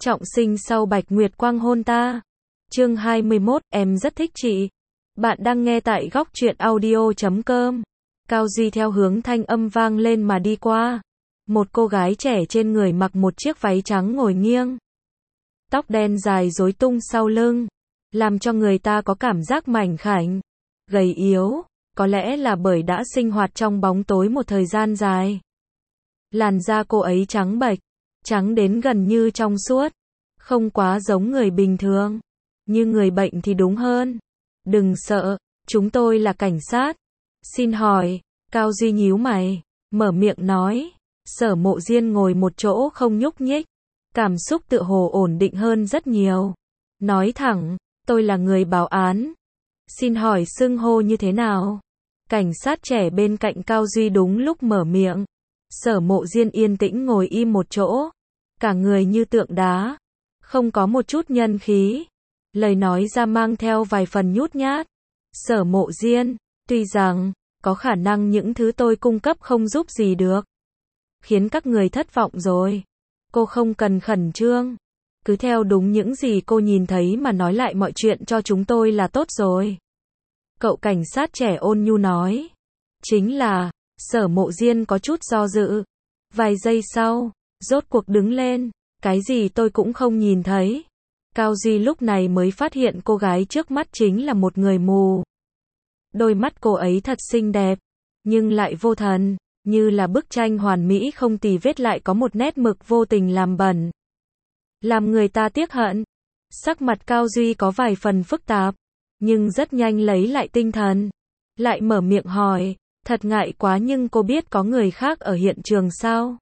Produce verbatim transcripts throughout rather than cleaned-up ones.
Trọng sinh sau Bạch Nguyệt Quang hôn ta. Chương hai mươi mốt, em rất thích chị. Bạn đang nghe tại góc truyện audio chấm com. Cao Duy theo hướng thanh âm vang lên mà đi qua. Một cô gái trẻ trên người mặc một chiếc váy trắng ngồi nghiêng. Tóc đen dài rối tung sau lưng, làm cho người ta có cảm giác mảnh khảnh, gầy yếu, có lẽ là bởi đã sinh hoạt trong bóng tối một thời gian dài. Làn da cô ấy trắng bệch, trắng đến gần như trong suốt, không quá giống người bình thường, như người bệnh thì đúng hơn. Đừng sợ, chúng tôi là cảnh sát. Xin hỏi, Cao Duy nhíu mày, mở miệng nói. Sở Mộ Diên ngồi một chỗ không nhúc nhích, cảm xúc tựa hồ ổn định hơn rất nhiều. Nói thẳng, tôi là người báo án. Xin hỏi xưng hô như thế nào? Cảnh sát trẻ bên cạnh Cao Duy đúng lúc mở miệng. Sở Mộ Diên yên tĩnh ngồi im một chỗ, cả người như tượng đá, không có một chút nhân khí. Lời nói ra mang theo vài phần nhút nhát. Sở Mộ Diên, tuy rằng có khả năng những thứ tôi cung cấp không giúp gì được, khiến các người thất vọng rồi. Cô không cần khẩn trương, cứ theo đúng những gì cô nhìn thấy mà nói lại mọi chuyện cho chúng tôi là tốt rồi. Cậu cảnh sát trẻ ôn nhu nói. Chính là, Sở Mộ Diên có chút do dự. Vài giây sau, rốt cuộc đứng lên. Cái gì tôi cũng không nhìn thấy. Cao Duy lúc này mới phát hiện cô gái trước mắt chính là một người mù. Đôi mắt cô ấy thật xinh đẹp, nhưng lại vô thần, như là bức tranh hoàn mỹ không tì vết lại có một nét mực vô tình làm bẩn, làm người ta tiếc hận. Sắc mặt Cao Duy có vài phần phức tạp, nhưng rất nhanh lấy lại tinh thần, lại mở miệng hỏi, thật ngại quá nhưng cô biết có người khác ở hiện trường sao?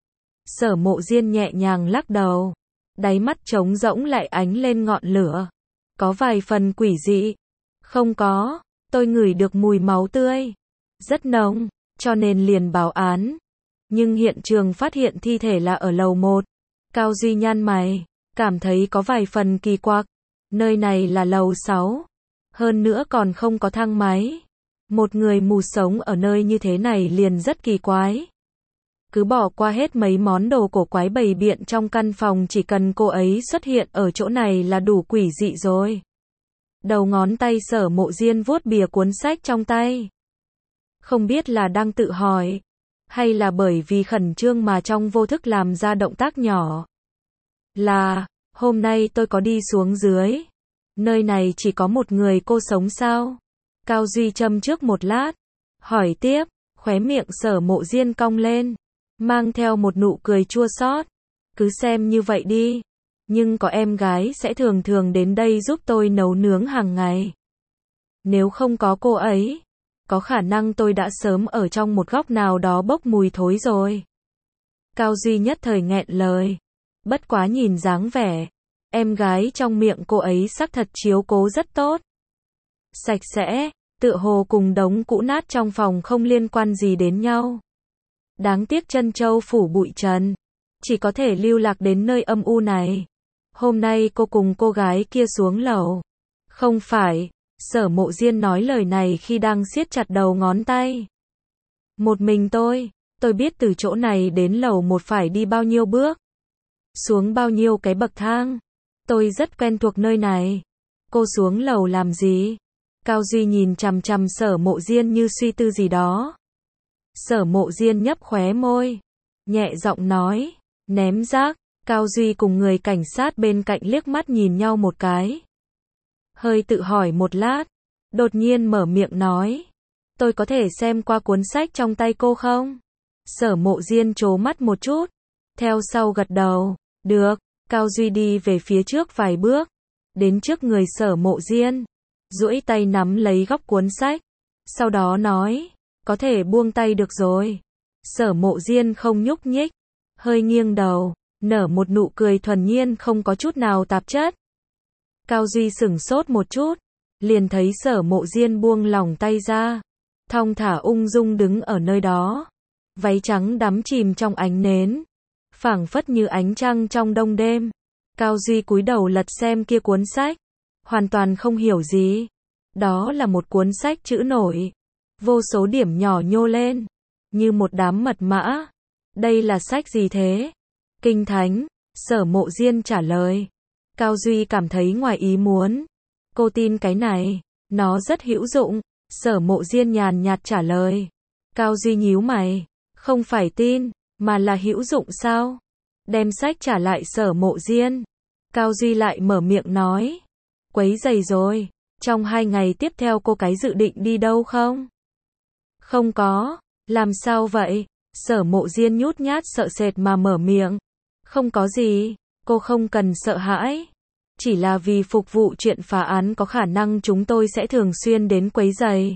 Sở Mộ Diên nhẹ nhàng lắc đầu, đáy mắt trống rỗng lại ánh lên ngọn lửa, có vài phần quỷ dị. Không có, tôi ngửi được mùi máu tươi, rất nồng, cho nên liền báo án. Nhưng hiện trường phát hiện thi thể là ở lầu một. Cao Duy nhăn mày, cảm thấy có vài phần kỳ quặc. Nơi này là lầu sáu, hơn nữa còn không có thang máy. Một người mù sống ở nơi như thế này liền rất kỳ quái. Cứ bỏ qua hết mấy món đồ cổ quái bày biện trong căn phòng, chỉ cần cô ấy xuất hiện ở chỗ này là đủ quỷ dị rồi. Đầu ngón tay Sở Mộ Diên vuốt bìa cuốn sách trong tay. Không biết là đang tự hỏi, hay là bởi vì khẩn trương mà trong vô thức làm ra động tác nhỏ. Là, hôm nay tôi có đi xuống dưới. Nơi này chỉ có một người cô sống sao? Cao Duy châm trước một lát, hỏi tiếp, khóe miệng Sở Mộ Diên cong lên, mang theo một nụ cười chua xót. Cứ xem như vậy đi, nhưng có em gái sẽ thường thường đến đây giúp tôi nấu nướng hàng ngày. Nếu không có cô ấy, có khả năng tôi đã sớm ở trong một góc nào đó bốc mùi thối rồi. Cao Duy nhất thời nghẹn lời. Bất quá nhìn dáng vẻ, em gái trong miệng cô ấy xác thật chiếu cố rất tốt. Sạch sẽ, tựa hồ cùng đống cũ nát trong phòng không liên quan gì đến nhau. Đáng tiếc chân châu phủ bụi trần, chỉ có thể lưu lạc đến nơi âm u này. Hôm nay cô cùng cô gái kia xuống lầu. Không phải, Sở Mộ Diên nói lời này khi đang siết chặt đầu ngón tay. Một mình tôi, tôi biết từ chỗ này đến lầu một phải đi bao nhiêu bước, xuống bao nhiêu cái bậc thang. Tôi rất quen thuộc nơi này. Cô xuống lầu làm gì? Cao Duy nhìn chằm chằm Sở Mộ Diên như suy tư gì đó. Sở Mộ Diên nhấp khóe môi, nhẹ giọng nói, ném rác. Cao Duy cùng người cảnh sát bên cạnh liếc mắt nhìn nhau một cái. Hơi tự hỏi một lát, đột nhiên mở miệng nói, tôi có thể xem qua cuốn sách trong tay cô không? Sở Mộ Diên trố mắt một chút, theo sau gật đầu, được. Cao Duy đi về phía trước vài bước, đến trước người Sở Mộ Diên, duỗi tay nắm lấy góc cuốn sách, sau đó nói, có thể buông tay được rồi. Sở Mộ Diên không nhúc nhích, hơi nghiêng đầu, nở một nụ cười thuần nhiên không có chút nào tạp chất. Cao Duy sửng sốt một chút, liền thấy Sở Mộ Diên buông lỏng tay ra, thong thả ung dung đứng ở nơi đó, váy trắng đắm chìm trong ánh nến, phảng phất như ánh trăng trong đông đêm. Cao Duy cúi đầu lật xem kia cuốn sách, hoàn toàn không hiểu gì. Đó là một cuốn sách chữ nổi, vô số điểm nhỏ nhô lên, như một đám mật mã. Đây là sách gì thế? Kinh thánh. Sở Mộ Diên trả lời. Cao Duy cảm thấy ngoài ý muốn. Cô tin cái này, nó rất hữu dụng. Sở Mộ Diên nhàn nhạt trả lời. Cao Duy nhíu mày. Không phải tin, mà là hữu dụng sao? Đem sách trả lại Sở Mộ Diên. Cao Duy lại mở miệng nói. Quấy rầy rồi. Trong hai ngày tiếp theo cô cái dự định đi đâu không? Không có. Làm sao vậy? Sở Mộ Diên nhút nhát sợ sệt mà mở miệng. Không có gì. Cô không cần sợ hãi. Chỉ là vì phục vụ chuyện phá án có khả năng chúng tôi sẽ thường xuyên đến quấy rầy.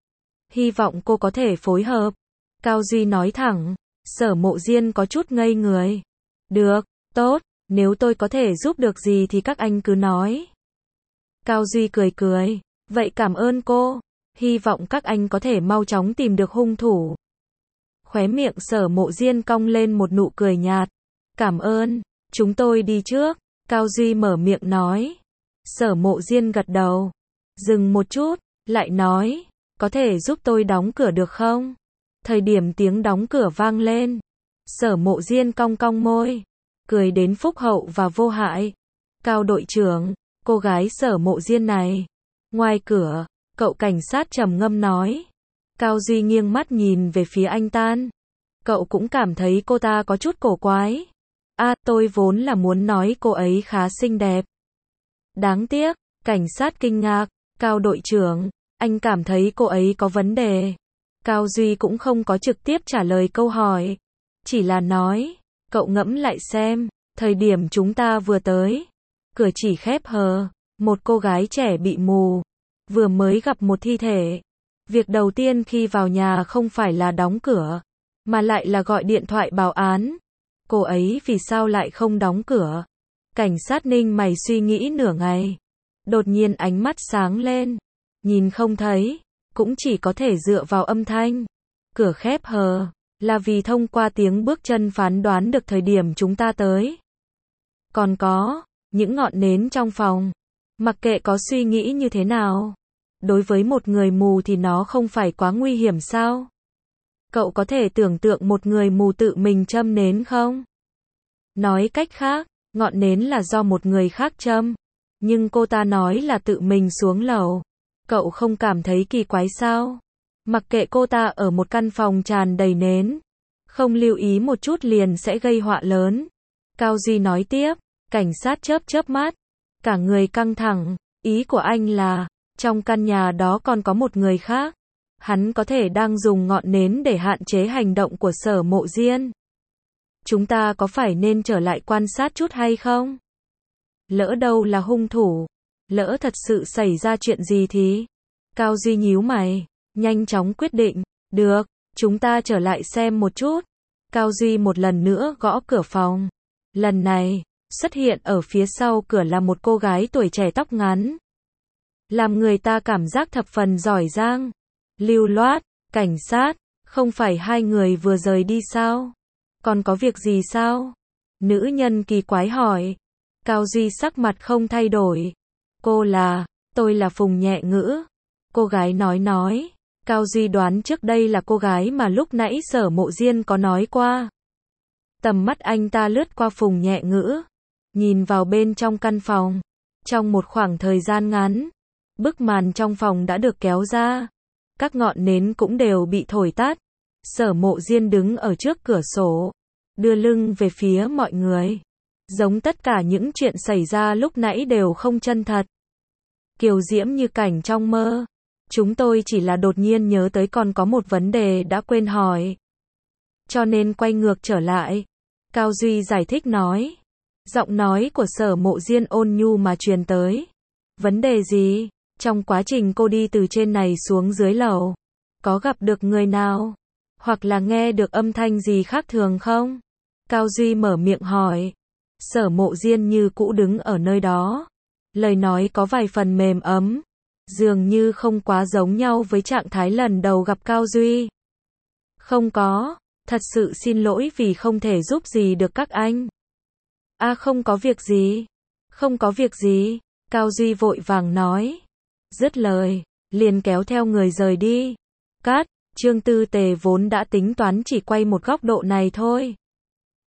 Hy vọng cô có thể phối hợp. Cao Duy nói thẳng. Sở Mộ Diên có chút ngây người. Được, tốt, nếu tôi có thể giúp được gì thì các anh cứ nói. Cao Duy cười cười. Vậy cảm ơn cô. Hy vọng các anh có thể mau chóng tìm được hung thủ. Khóe miệng Sở Mộ Diên cong lên một nụ cười nhạt. Cảm ơn, chúng tôi đi trước. Cao Duy mở miệng nói. Sở Mộ Diên gật đầu. Dừng một chút, lại nói. Có thể giúp tôi đóng cửa được không? Thời điểm tiếng đóng cửa vang lên. Sở Mộ Diên cong cong môi. Cười đến phúc hậu và vô hại. Cao đội trưởng, cô gái Sở Mộ Diên này. Ngoài cửa, cậu cảnh sát trầm ngâm nói. Cao Duy nghiêng mắt nhìn về phía anh Tan. Cậu cũng cảm thấy cô ta có chút cổ quái. À, tôi vốn là muốn nói cô ấy khá xinh đẹp. Đáng tiếc, cảnh sát kinh ngạc. Cao đội trưởng, anh cảm thấy cô ấy có vấn đề. Cao Duy cũng không có trực tiếp trả lời câu hỏi. Chỉ là nói, cậu ngẫm lại xem, thời điểm chúng ta vừa tới. Cửa chỉ khép hờ, một cô gái trẻ bị mù. Vừa mới gặp một thi thể. Việc đầu tiên khi vào nhà không phải là đóng cửa, mà lại là gọi điện thoại báo án. Cô ấy vì sao lại không đóng cửa? Cảnh sát ninh mày suy nghĩ nửa ngày. Đột nhiên ánh mắt sáng lên. Nhìn không thấy, cũng chỉ có thể dựa vào âm thanh. Cửa khép hờ, là vì thông qua tiếng bước chân phán đoán được thời điểm chúng ta tới. Còn có, những ngọn nến trong phòng. Mặc kệ có suy nghĩ như thế nào. Đối với một người mù thì nó không phải quá nguy hiểm sao? Cậu có thể tưởng tượng một người mù tự mình châm nến không? Nói cách khác, ngọn nến là do một người khác châm. Nhưng cô ta nói là tự mình xuống lầu. Cậu không cảm thấy kỳ quái sao? Mặc kệ cô ta ở một căn phòng tràn đầy nến. Không lưu ý một chút liền sẽ gây họa lớn. Cao Duy nói tiếp. Cảnh sát chớp chớp mắt. Cả người căng thẳng. Ý của anh là, trong căn nhà đó còn có một người khác. Hắn có thể đang dùng ngọn nến để hạn chế hành động của Sở Mộ Diên. Chúng ta có phải nên trở lại quan sát chút hay không? Lỡ đâu là hung thủ. Lỡ thật sự xảy ra chuyện gì thì? Cao Duy nhíu mày. Nhanh chóng quyết định. Được, chúng ta trở lại xem một chút. Cao Duy một lần nữa gõ cửa phòng. Lần này, xuất hiện ở phía sau cửa là một cô gái tuổi trẻ tóc ngắn. Làm người ta cảm giác thập phần giỏi giang. Lưu loát, cảnh sát, không phải hai người vừa rời đi sao? Còn có việc gì sao? Nữ nhân kỳ quái hỏi. Cao Duy sắc mặt không thay đổi. Cô là, tôi là Phùng Nhẹ Ngữ. Cô gái nói nói. Cao Duy đoán trước đây là cô gái mà lúc nãy Sở Mộ Diên có nói qua. Tầm mắt anh ta lướt qua Phùng Nhẹ Ngữ. Nhìn vào bên trong căn phòng. Trong một khoảng thời gian ngắn, bức màn trong phòng đã được kéo ra. Các ngọn nến cũng đều bị thổi tắt. Sở Mộ Diên đứng ở trước cửa sổ, đưa lưng về phía mọi người. Giống tất cả những chuyện xảy ra lúc nãy đều không chân thật. Kiều diễm như cảnh trong mơ. Chúng tôi chỉ là đột nhiên nhớ tới còn có một vấn đề đã quên hỏi. Cho nên quay ngược trở lại. Cao Duy giải thích nói. Giọng nói của Sở Mộ Diên ôn nhu mà truyền tới. Vấn đề gì? Trong quá trình cô đi từ trên này xuống dưới lầu, có gặp được người nào? Hoặc là nghe được âm thanh gì khác thường không? Cao Duy mở miệng hỏi. Sở Mộ Diên như cũ đứng ở nơi đó. Lời nói có vài phần mềm ấm. Dường như không quá giống nhau với trạng thái lần đầu gặp Cao Duy. Không có. Thật sự xin lỗi vì không thể giúp gì được các anh. À không có việc gì. Không có việc gì. Cao Duy vội vàng nói. Dứt lời, liền kéo theo người rời đi. Cát, Trương Tư Tề vốn đã tính toán chỉ quay một góc độ này thôi.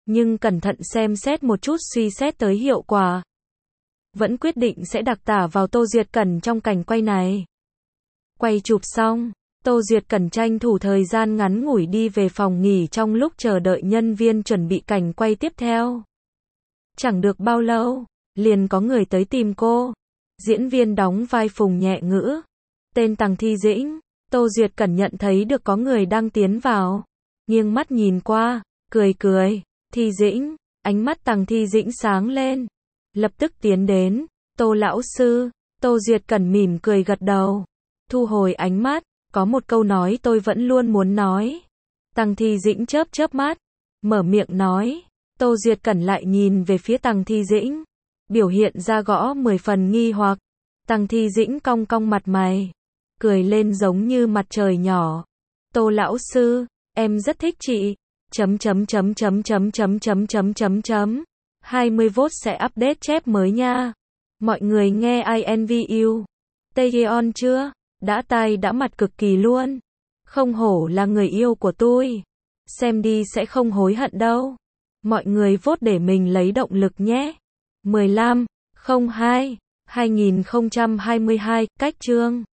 nhưng cẩn thận xem xét một chút suy xét tới hiệu quả. Vẫn quyết định sẽ đặc tả vào Tô Duyệt Cẩn trong cảnh quay này. Quay chụp xong, Tô Duyệt Cẩn tranh thủ thời gian ngắn ngủi đi về phòng nghỉ trong lúc chờ đợi nhân viên chuẩn bị cảnh quay tiếp theo. Chẳng được bao lâu, liền có người tới tìm cô. Diễn viên đóng vai Phùng Nhẹ Ngữ, tên Tằng Thi Dĩnh. Tô Duyệt Cẩn nhận thấy được có người đang tiến vào, nghiêng mắt nhìn qua, cười cười. Thi Dĩnh, ánh mắt Tằng Thi Dĩnh sáng lên, lập tức tiến đến. Tô lão sư. Tô Duyệt Cẩn mỉm cười gật đầu, thu hồi ánh mắt. Có một câu nói tôi vẫn luôn muốn nói. Tằng Thi Dĩnh chớp chớp mắt, mở miệng nói. Tô Duyệt Cẩn lại nhìn về phía Tằng Thi Dĩnh, biểu hiện ra gõ mười phần nghi hoặc. Tằng Thi Dĩnh cong cong mặt mày, cười lên giống như mặt trời nhỏ. Tô lão sư, em rất thích chị. Chấm chấm chấm chấm chấm chấm chấm chấm chấm chấm. hai mươi phút sẽ update chép mới nha. Mọi người nghe I N V U. Taeyeon chưa? Đã tai đã mặt cực kỳ luôn. Không hổ là người yêu của tôi. Xem đi sẽ không hối hận đâu. Mọi người vote để mình lấy động lực nhé. mười lăm, không hai, hai nghìn không trăm hai mươi hai, cách chương.